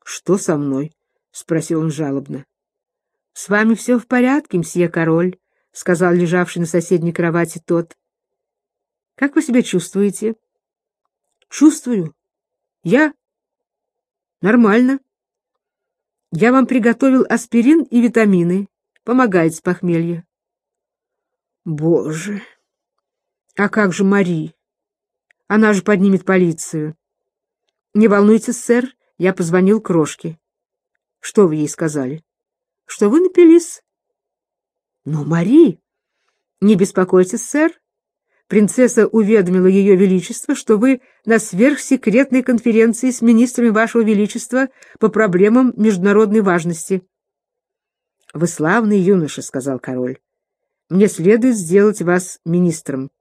Что со мной? — спросил он жалобно. — С вами все в порядке, мсье король, — сказал лежавший на соседней кровати тот. — Как вы себя чувствуете? — Чувствую. Я? Нормально. Я вам приготовил аспирин и витамины. Помогает с похмелья. Боже! А как же Мари? Она же поднимет полицию. Не волнуйтесь, сэр, я позвонил Крошке. Что вы ей сказали? Что вы напились? Но Мари... Не беспокойтесь, сэр. Принцесса уведомила Ее Величество, что вы на сверхсекретной конференции с министрами Вашего Величества по проблемам международной важности. — Вы славный юноша, — сказал король. — Мне следует сделать вас министром.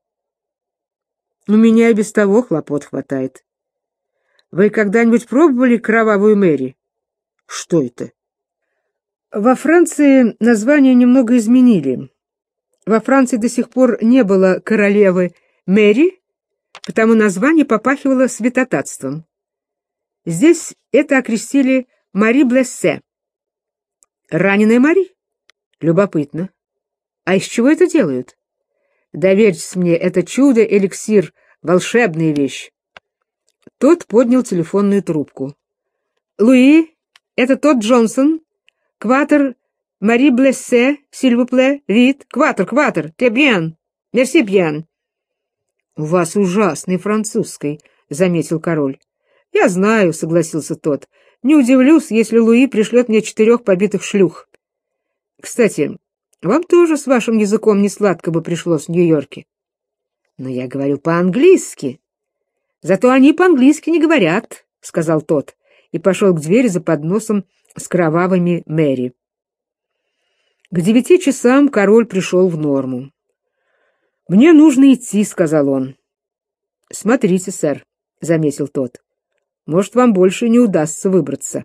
У меня и без того хлопот хватает. Вы когда-нибудь пробовали кровавую Мэри? Что это? Во Франции название немного изменили. Во Франции до сих пор не было королевы Мэри, потому название попахивало святотатством. Здесь это окрестили Мари Блессе. Раненая Мари? Любопытно. А из чего это делают? Доверьтесь мне, это чудо-эликсир, волшебная вещь. Тот поднял телефонную трубку. Луи, это тот Джонсон. Кватер Мари Блессе, сильвупле, вид. Кватер, те бьен. Мерси бьен. У вас ужасный французский, заметил король. Я знаю, согласился тот. Не удивлюсь, если Луи пришлет мне 4 побитых шлюх. Кстати, вам тоже с вашим языком не сладко бы пришлось в Нью-Йорке. Но я говорю по-английски. Зато они по-английски не говорят, сказал тот, и пошел к двери за подносом с кровавыми Мэри. К 9 часам король пришел в норму. «Мне нужно идти», — сказал он. «Смотрите, сэр», — заметил тот. «Может, вам больше не удастся выбраться».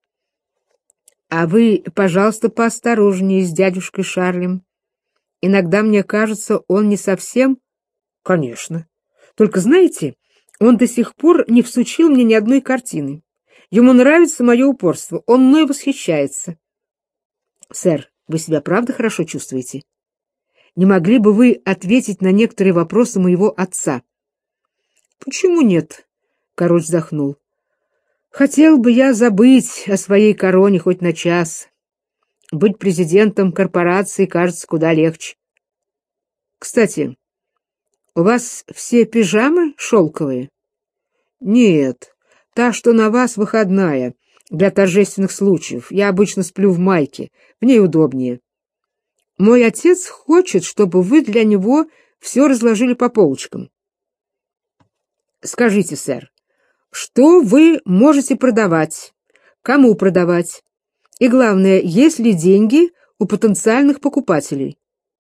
«А вы, пожалуйста, поосторожнее с дядюшкой Шарлем. Иногда, мне кажется, он не совсем...» «Конечно. Только, знаете, он до сих пор не всучил мне ни одной картины. Ему нравится мое упорство, он мной восхищается». «Сэр, вы себя правда хорошо чувствуете? Не могли бы вы ответить на некоторые вопросы моего отца?» «Почему нет?» — король вздохнул. «Хотел бы я забыть о своей короне хоть на час. Быть президентом корпорации кажется куда легче. Кстати, у вас все пижамы шелковые?» «Нет, та, что на вас, выходная, для торжественных случаев. Я обычно сплю в майке, в ней удобнее. Мой отец хочет, чтобы вы для него все разложили по полочкам. Скажите, сэр, что вы можете продавать, кому продавать, и, главное, есть ли деньги у потенциальных покупателей?»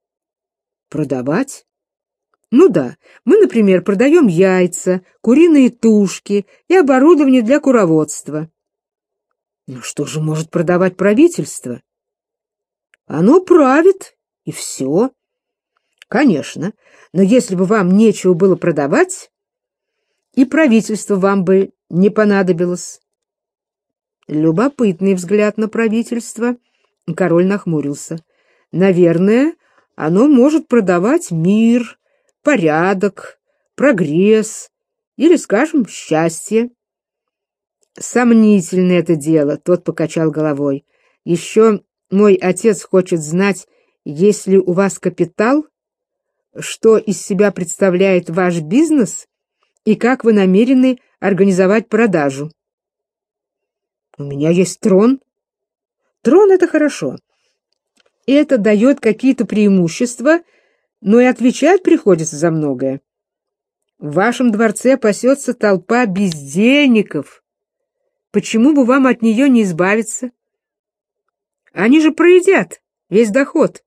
«Продавать? Ну да, мы, например, продаем яйца, куриные тушки и оборудование для куроводства». «Ну что же может продавать правительство?» «Оно правит, и все». «Конечно, но если бы вам нечего было продавать, и правительство вам бы не понадобилось». Любопытный взгляд на правительство. Король нахмурился. «Наверное, оно может продавать мир, порядок, прогресс или, скажем, счастье». «Сомнительное это дело», — тот покачал головой. «Еще мой отец хочет знать, есть ли у вас капитал, что из себя представляет ваш бизнес и как вы намерены организовать продажу». «У меня есть трон». «Трон — это хорошо. Это дает какие-то преимущества, но и отвечать приходится за многое. В вашем дворце пасется толпа бездельников. Почему бы вам от нее не избавиться? Они же проедят весь доход».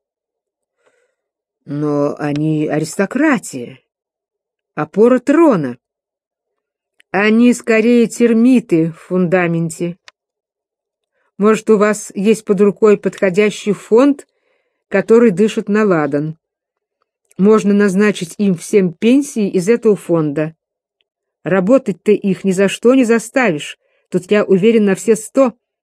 «Но они аристократия, опора трона. Они скорее термиты в фундаменте. Может, у вас есть под рукой подходящий фонд, который дышит на ладан. Можно назначить им всем пенсии из этого фонда. Работать ты их ни за что не заставишь, тут я уверен на все 100.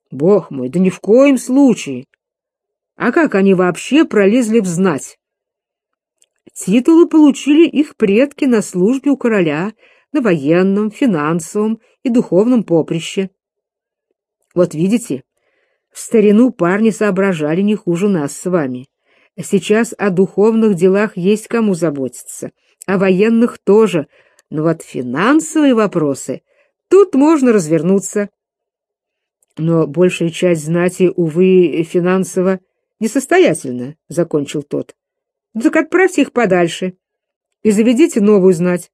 Бог мой, да ни в коем случае. А как они вообще пролезли в знать? Титулы получили их предки на службе у короля, на военном, финансовом и духовном поприще. Вот видите, в старину парни соображали не хуже нас с вами. Сейчас о духовных делах есть кому заботиться, о военных тоже, но вот финансовые вопросы, тут можно развернуться. Но большая часть знати, увы, финансово несостоятельна, — закончил тот. Так отправьте их подальше и заведите новую знать.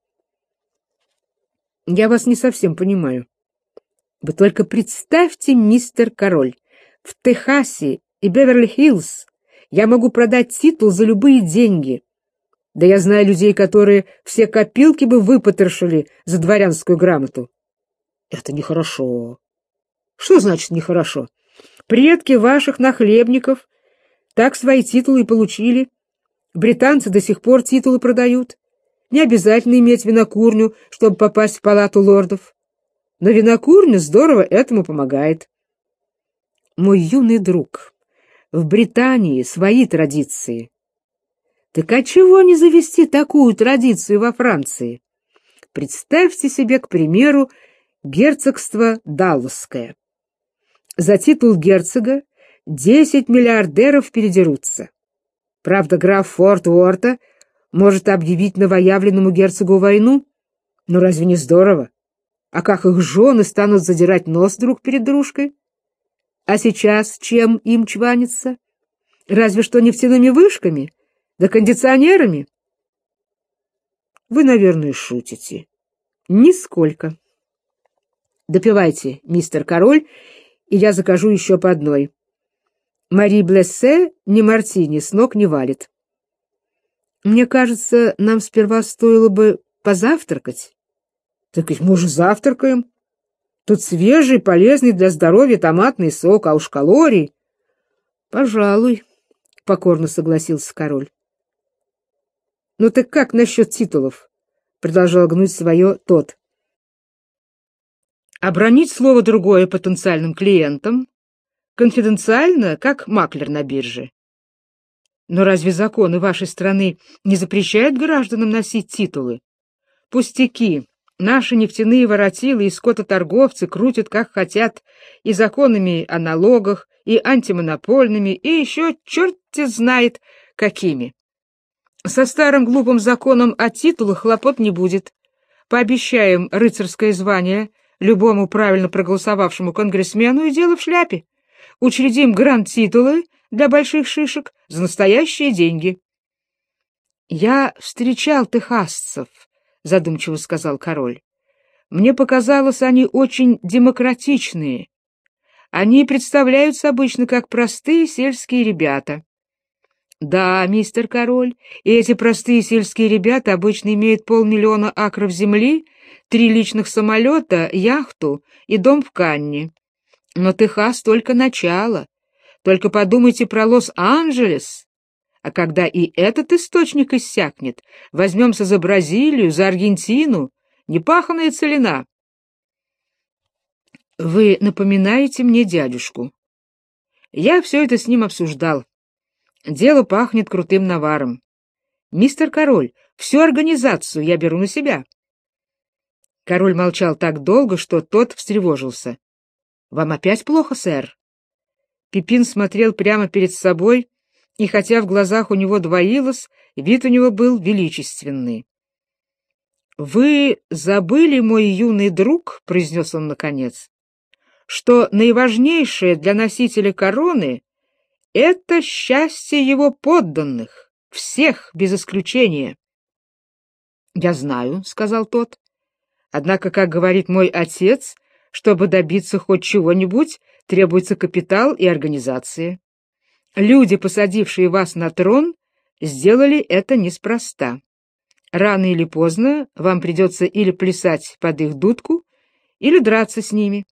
Я вас не совсем понимаю. Вы только представьте, мистер Король, в Техасе и Беверли-Хиллз я могу продать титул за любые деньги. Да я знаю людей, которые все копилки бы выпотрошили за дворянскую грамоту. Это нехорошо. Что значит нехорошо? Предки ваших нахлебников так свои титулы и получили. Британцы до сих пор титулы продают. Не обязательно иметь винокурню, чтобы попасть в палату лордов. Но винокурня здорово этому помогает. Мой юный друг, в Британии свои традиции. Так а чего не завести такую традицию во Франции? Представьте себе, к примеру, герцогство Далласское. За титул герцога 10 миллиардеров передерутся. Правда, граф Форт Уорта может объявить новоявленному герцогу войну, но разве не здорово? А как их жены станут задирать нос друг перед дружкой? А сейчас чем им чваниться? Разве что нефтяными вышками, да кондиционерами? Вы, наверное, шутите. Нисколько. Допивайте, мистер Король, и я закажу еще по одной. Мари Блессе ни мартини с ног не валит. Мне кажется, нам сперва стоило бы позавтракать. Так ведь мы уже завтракаем. Тут свежий, полезный для здоровья томатный сок, а уж калорий. Пожалуй, — покорно согласился король. Ну так как насчет титулов? — продолжал гнуть свое тот. Обронить слово другое потенциальным клиентам, конфиденциально, как маклер на бирже. Но разве законы вашей страны не запрещают гражданам носить титулы? Пустяки. Наши нефтяные воротилы и скототорговцы крутят как хотят и законами о налогах, и антимонопольными, и еще черт-те знает какими. Со старым глупым законом о титулах хлопот не будет. Пообещаем рыцарское звание любому правильно проголосовавшему конгрессмену, и дело в шляпе. Учредим гранд-титулы для больших шишек за настоящие деньги. — Я встречал техасцев, — задумчиво сказал король. — Мне показалось, они очень демократичные. Они представляются обычно как простые сельские ребята. — Да, мистер Король, и эти простые сельские ребята обычно имеют 500 000 акров земли, 3 личных самолета, яхту и дом в Канне. Но Техас только начало. Только подумайте про Лос-Анджелес. А когда и этот источник иссякнет, возьмемся за Бразилию, за Аргентину. Непаханая целина. Вы напоминаете мне дядюшку. Я все это с ним обсуждал. Дело пахнет крутым наваром. Мистер Король, всю организацию я беру на себя. Король молчал так долго, что тот встревожился. — Вам опять плохо, сэр? Пипин смотрел прямо перед собой, и хотя в глазах у него двоилось, вид у него был величественный. — Вы забыли, мой юный друг, — произнес он наконец, — что наиважнейшее для носителя короны — это счастье его подданных, всех без исключения. — Я знаю, — сказал тот. — Однако, как говорит мой отец, чтобы добиться хоть чего-нибудь, требуется капитал и организация. Люди, посадившие вас на трон, сделали это неспроста. Рано или поздно вам придется или плясать под их дудку, или драться с ними.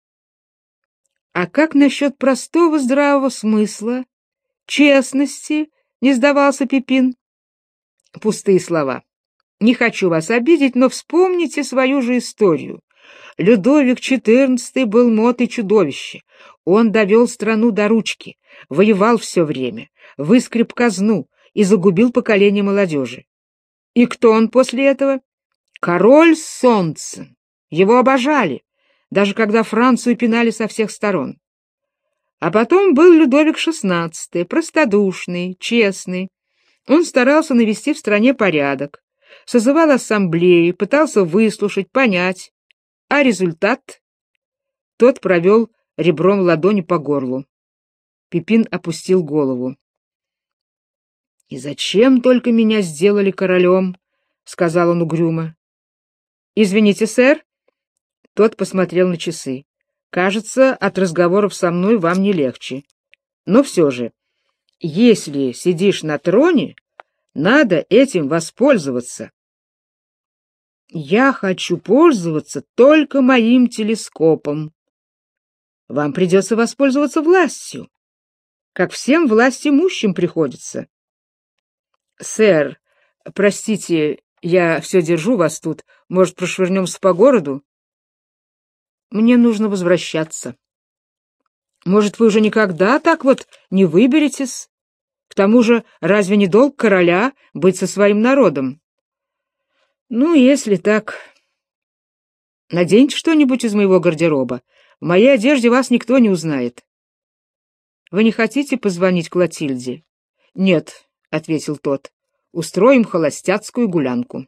А как насчет простого здравого смысла, честности, не сдавался Пипин? Пустые слова. Не хочу вас обидеть, но вспомните свою же историю. Людовик XIV был мот и чудовище. Он довел страну до ручки, воевал все время, выскреб казну и загубил поколение молодежи. И кто он после этого? Король солнца. Его обожали, даже когда Францию пинали со всех сторон. А потом был Людовик XVI, простодушный, честный. Он старался навести в стране порядок, созывал ассамблеи, пытался выслушать, понять. А результат? Тот провел ребром ладони по горлу. Пипин опустил голову. — И зачем только меня сделали королем? — сказал он угрюмо. — Извините, сэр. Тот посмотрел на часы. — Кажется, от разговоров со мной вам не легче. Но все же, если сидишь на троне, надо этим воспользоваться. Я хочу пользоваться только моим телескопом. Вам придется воспользоваться властью, как всем власть имущим приходится. Сэр, простите, я все держу вас тут. Может, прошвырнемся по городу? Мне нужно возвращаться. Может, вы уже никогда так вот не выберетесь? К тому же, разве не долг короля быть со своим народом? Ну, если так... Наденьте что-нибудь из моего гардероба. В моей одежде вас никто не узнает. Вы не хотите позвонить Клотильде? Нет, — ответил тот. Устроим холостяцкую гулянку.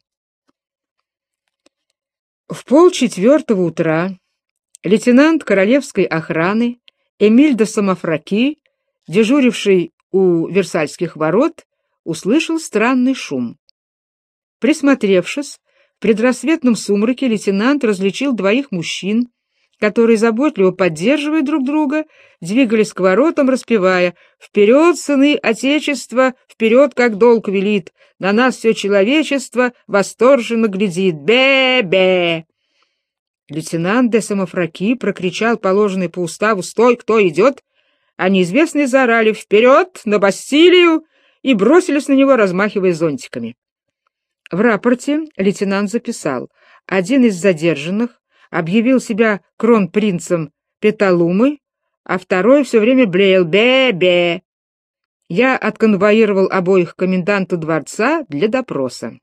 В 3:30 утра лейтенант королевской охраны Эмиль де Самофраки, дежуривший у Версальских ворот, услышал странный шум. Присмотревшись, в предрассветном сумраке лейтенант различил двоих мужчин, которые, заботливо поддерживая друг друга, двигались к воротам, распевая: «Вперед, сыны Отечества, вперед, как долг велит, на нас все человечество восторженно глядит, бе-бе!» Лейтенант де Самофраки прокричал положенный по уставу: «Стой, кто идет?» А неизвестные заорали: «Вперед, на Бастилию!» и бросились на него, размахивая зонтиками. В рапорте лейтенант записал: один из задержанных объявил себя кронпринцем Петалумы, а второй все время блеял: «Бе-бе!» Я отконвоировал обоих к коменданту дворца для допроса.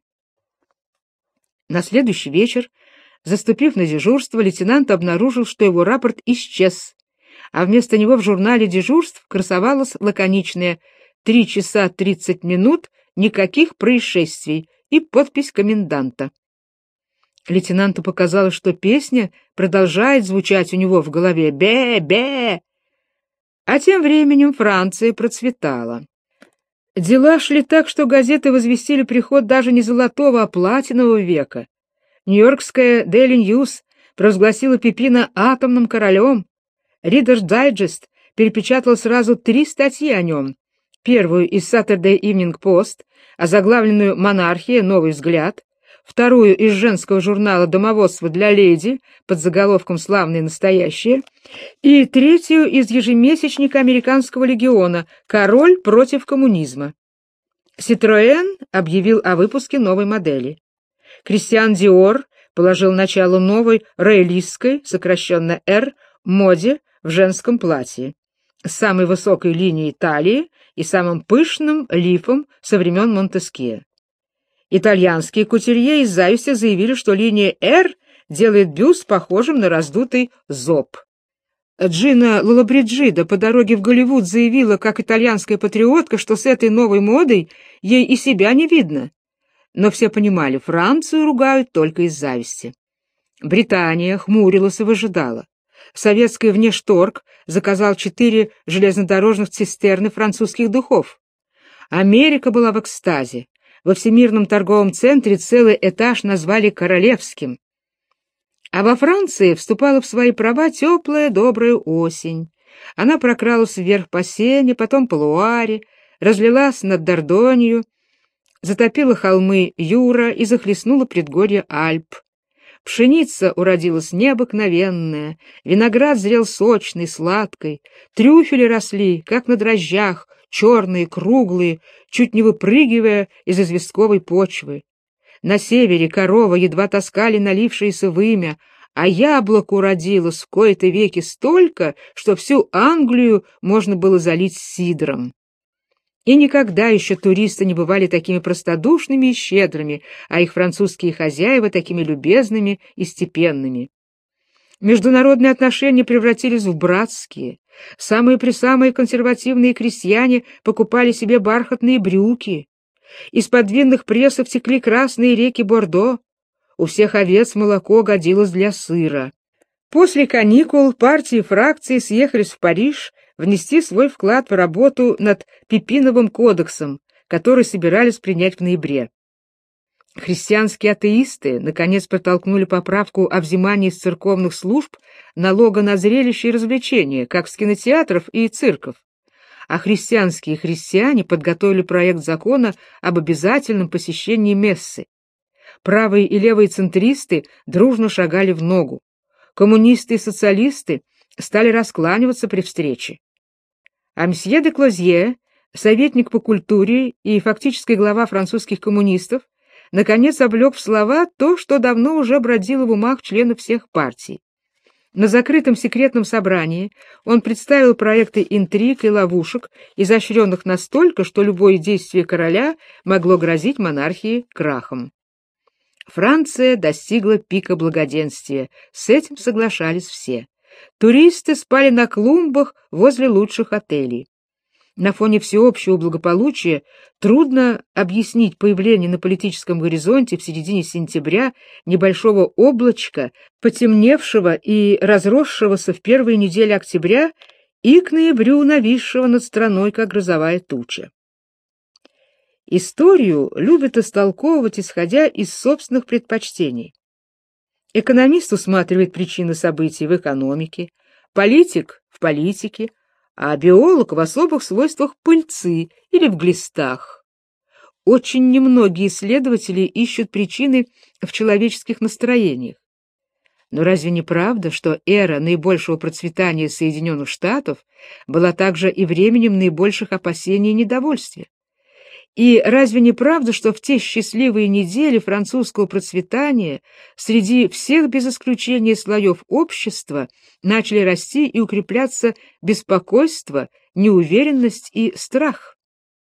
На следующий вечер, заступив на дежурство, лейтенант обнаружил, что его рапорт исчез, а вместо него в журнале дежурств красовалось лаконичное: 3 часа 30 минут, никаких происшествий, и подпись коменданта. Лейтенанту показалось, что песня продолжает звучать у него в голове: «Бе-бе!». А тем временем Франция процветала. Дела шли так, что газеты возвестили приход даже не золотого, а платинового века. Нью-Йоркская Daily News провозгласила Пипина атомным королем. Reader's Digest перепечатал сразу 3 статьи о нем. Первую из Saturday Evening Post, озаглавленную «Монархия. Новый взгляд», вторую из женского журнала «Домоводство для леди» под заголовком «Славное настоящее», и третью из ежемесячника Американского легиона «Король против коммунизма». Citroën объявил о выпуске новой модели. Кристиан Диор положил начало новой роялистской, сокращенно «Р», моде в женском платье, с самой высокой линией талии и самым пышным лифом со времен Монтескье. Итальянские кутюрье из зависти заявили, что линия «Р» делает бюст похожим на раздутый зоб. Джина Лоллобриджида по дороге в Голливуд заявила, как итальянская патриотка, что с этой новой модой ей и себя не видно. Но все понимали, Францию ругают только из зависти. Британия хмурилась и выжидала. Советский внешторг заказал 4 железнодорожных цистерны французских духов. Америка была в экстазе. Во Всемирном торговом центре целый этаж назвали королевским. А во Франции вступала в свои права теплая, добрая осень. Она прокралась вверх по Сене, потом по Луаре, разлилась над Дордонью, затопила холмы Юра и захлестнула предгорье Альп. Пшеница уродилась необыкновенная, виноград зрел сочный, сладкий, трюфели росли, как на дрожжах, черные, круглые, чуть не выпрыгивая из известковой почвы. На севере коровы едва таскали налившееся вымя, а яблок уродилось в кои-то веки столько, что всю Англию можно было залить сидром. И никогда еще туристы не бывали такими простодушными и щедрыми, а их французские хозяева такими любезными и степенными. Международные отношения превратились в братские. Самые-пресамые консервативные крестьяне покупали себе бархатные брюки. Из-под длинных прессов текли красные реки Бордо. У всех овец молоко годилось для сыра. После каникул партии и фракции съехались в Париж внести свой вклад в работу над Пипиновым кодексом, который собирались принять в ноябре. Христианские атеисты наконец протолкнули поправку о взимании из церковных служб налога на зрелища и развлечения, как с кинотеатров и цирков. А христианские христиане подготовили проект закона об обязательном посещении мессы. Правые и левые центристы дружно шагали в ногу. Коммунисты и социалисты стали раскланиваться при встрече. А мсье де Клозье, советник по культуре и фактически глава французских коммунистов, наконец облег в слова то, что давно уже бродило в умах членов всех партий. На закрытом секретном собрании он представил проекты интриг и ловушек, изощренных настолько, что любое действие короля могло грозить монархии крахом. Франция достигла пика благоденствия, с этим соглашались все. Туристы спали на клумбах возле лучших отелей. На фоне всеобщего благополучия трудно объяснить появление на политическом горизонте в середине сентября небольшого облачка, потемневшего и разросшегося в первые недели октября и к ноябрю нависшего над страной, как грозовая туча. Историю любят истолковывать, исходя из собственных предпочтений. Экономист усматривает причины событий в экономике, политик — в политике, а биолог в особых свойствах пыльцы или в глистах. Очень немногие исследователи ищут причины в человеческих настроениях. Но разве не правда, что эра наибольшего процветания Соединенных Штатов была также и временем наибольших опасений и недовольствия? И разве не правда, что в те счастливые недели французского процветания среди всех без исключения слоев общества начали расти и укрепляться беспокойство, неуверенность и страх?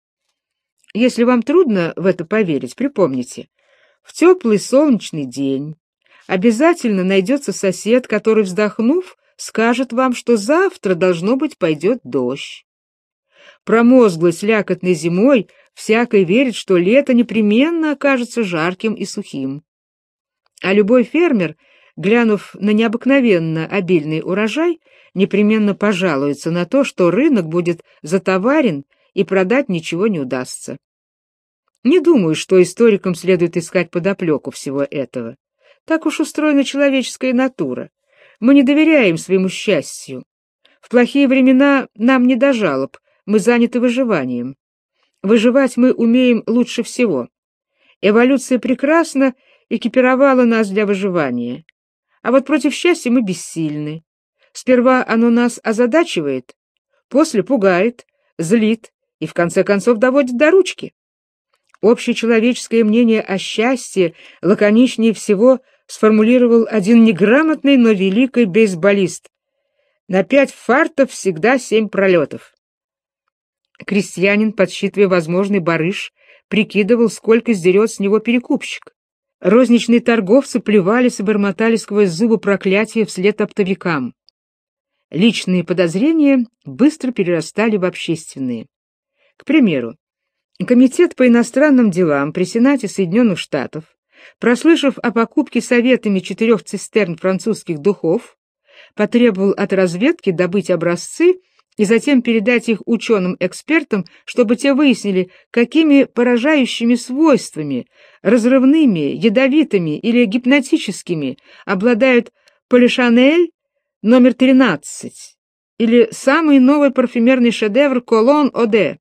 Если вам трудно в это поверить, припомните, в теплый солнечный день обязательно найдется сосед, который, вздохнув, скажет вам, что завтра, должно быть, пойдет дождь. Промозглой слякотной зимой всякий верит, что лето непременно окажется жарким и сухим. А любой фермер, глянув на необыкновенно обильный урожай, непременно пожалуется на то, что рынок будет затоварен и продать ничего не удастся. Не думаю, что историкам следует искать подоплеку всего этого. Так уж устроена человеческая натура. Мы не доверяем своему счастью. В плохие времена нам не до жалоб, мы заняты выживанием. Выживать мы умеем лучше всего. Эволюция прекрасно экипировала нас для выживания. А вот против счастья мы бессильны. Сперва оно нас озадачивает, после пугает, злит и в конце концов доводит до ручки. Общечеловеческое мнение о счастье лаконичнее всего сформулировал один неграмотный, но великий бейсболист. На 5 фартов всегда 7 пролетов. Крестьянин, подсчитывая возможный барыш, прикидывал, сколько сдерет с него перекупщик. Розничные торговцы плевались и бормотали сквозь зубы проклятия вслед оптовикам. Личные подозрения быстро перерастали в общественные. К примеру, Комитет по иностранным делам при Сенате Соединенных Штатов, прослышав о покупке Советами 4 цистерн французских духов, потребовал от разведки добыть образцы и затем передать их ученым-экспертам, чтобы те выяснили, какими поражающими свойствами, разрывными, ядовитыми или гипнотическими, обладают Полишанель номер 13 или самый новый парфюмерный шедевр Колон Оде.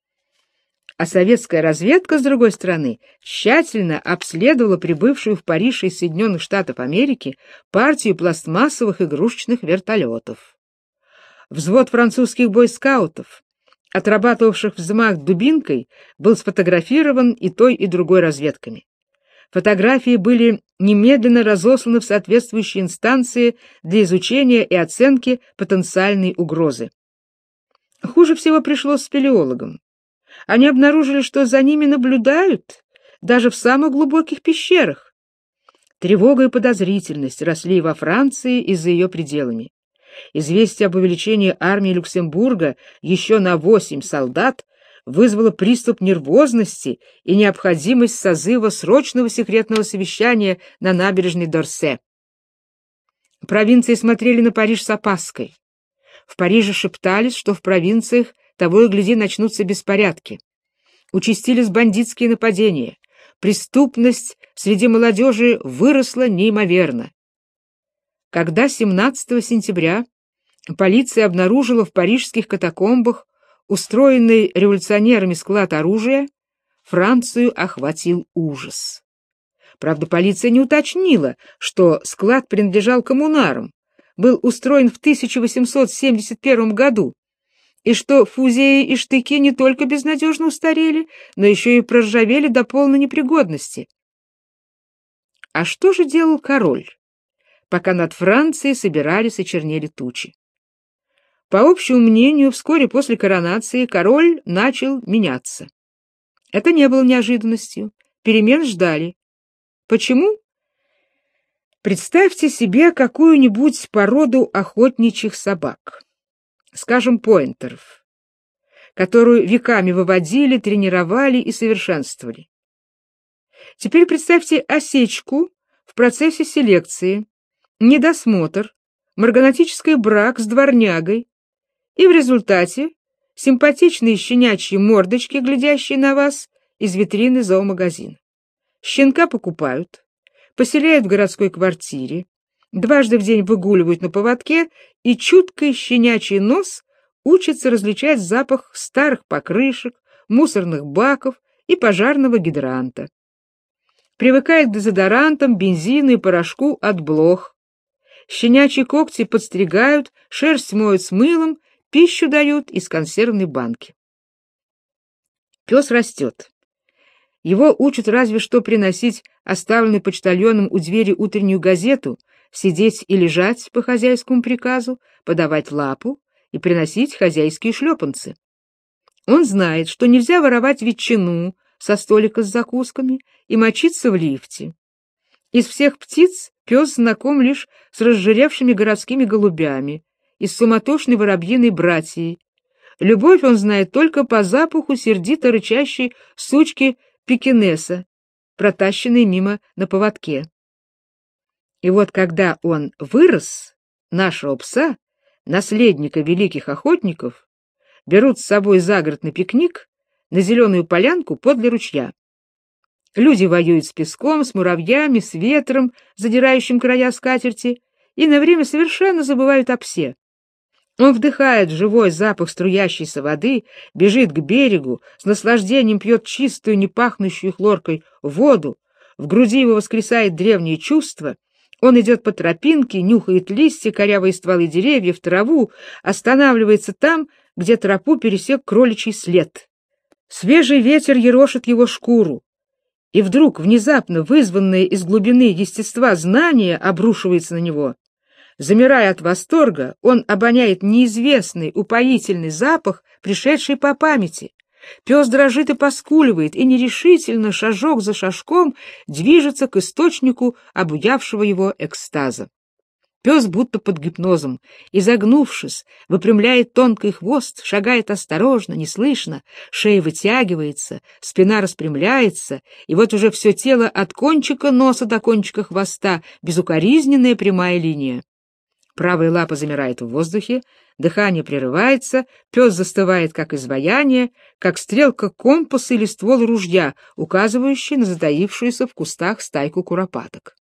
А советская разведка, с другой стороны, тщательно обследовала прибывшую в Париж из Соединенных Штатов Америки партию пластмассовых игрушечных вертолетов. Взвод французских бойскаутов, отрабатывавших взмах дубинкой, был сфотографирован и той, и другой разведками. Фотографии были немедленно разосланы в соответствующие инстанции для изучения и оценки потенциальной угрозы. Хуже всего пришлось спелеологам. Они обнаружили, что за ними наблюдают даже в самых глубоких пещерах. Тревога и подозрительность росли во Франции и за ее пределами. Известие об увеличении армии Люксембурга еще на 8 солдат вызвало приступ нервозности и необходимость созыва срочного секретного совещания на набережной Дорсе. Провинции смотрели на Париж с опаской. В Париже шептались, что в провинциях того и гляди начнутся беспорядки. Участились бандитские нападения. Преступность среди молодежи выросла неимоверно. Когда 17 сентября полиция обнаружила в парижских катакомбах устроенный революционерами склад оружия, Францию охватил ужас. Правда, полиция не уточнила, что склад принадлежал коммунарам, был устроен в 1871 году, и что фузеи и штыки не только безнадежно устарели, но еще и проржавели до полной непригодности. А что же делал король, пока над Францией собирались и чернели тучи? По общему мнению, вскоре после коронации король начал меняться. Это не было неожиданностью, перемен ждали. Почему? Представьте себе какую-нибудь породу охотничьих собак, скажем, пойнтеров, которую веками выводили, тренировали и совершенствовали. Теперь представьте осечку в процессе селекции, недосмотр, марганатический брак с дворнягой, и в результате симпатичные щенячьи мордочки, глядящие на вас из витрины зоомагазина. Щенка покупают, поселяют в городской квартире, дважды в день выгуливают на поводке, и чуткий щенячий нос учится различать запах старых покрышек, мусорных баков и пожарного гидранта. Привыкает к дезодорантам, бензину и порошку от блох. Щенячьи когти подстригают, шерсть моют с мылом, пищу дают из консервной банки. Пес растет. Его учат разве что приносить оставленную почтальоном у двери утреннюю газету, сидеть и лежать по хозяйскому приказу, подавать лапу и приносить хозяйские шлепанцы. Он знает, что нельзя воровать ветчину со столика с закусками и мочиться в лифте. Из всех птиц пес знаком лишь с разжиревшими городскими голубями и с суматошной воробьиной братьей. Любовь он знает только по запаху сердито рычащей сучки пекинеса, протащенной мимо на поводке. И вот когда он вырос, нашего пса, наследника великих охотников, берут с собой за город на пикник на зеленую полянку подле ручья. Люди воюют с песком, с муравьями, с ветром, задирающим края скатерти, и на время совершенно забывают о псе. Он вдыхает живой запах струящейся воды, бежит к берегу, с наслаждением пьет чистую, не пахнущую хлоркой воду, в груди его воскресает древнее чувство, он идет по тропинке, нюхает листья, корявые стволы деревьев, траву, останавливается там, где тропу пересек кроличий след. Свежий ветер ерошит его шкуру, и вдруг, внезапно вызванное из глубины естества знание обрушивается на него. Замирая от восторга, он обоняет неизвестный, упоительный запах, пришедший по памяти. Пес дрожит и поскуливает, и нерешительно, шажок за шажком, движется к источнику обуявшего его экстаза. Пес будто под гипнозом, изогнувшись, выпрямляет тонкий хвост, шагает осторожно, неслышно, шея вытягивается, спина распрямляется, и вот уже все тело от кончика носа до кончика хвоста, безукоризненная прямая линия. Правая лапа замирает в воздухе, дыхание прерывается, пес застывает как изваяние, как стрелка компаса или ствол ружья, указывающий на затаившуюся в кустах стайку куропаток.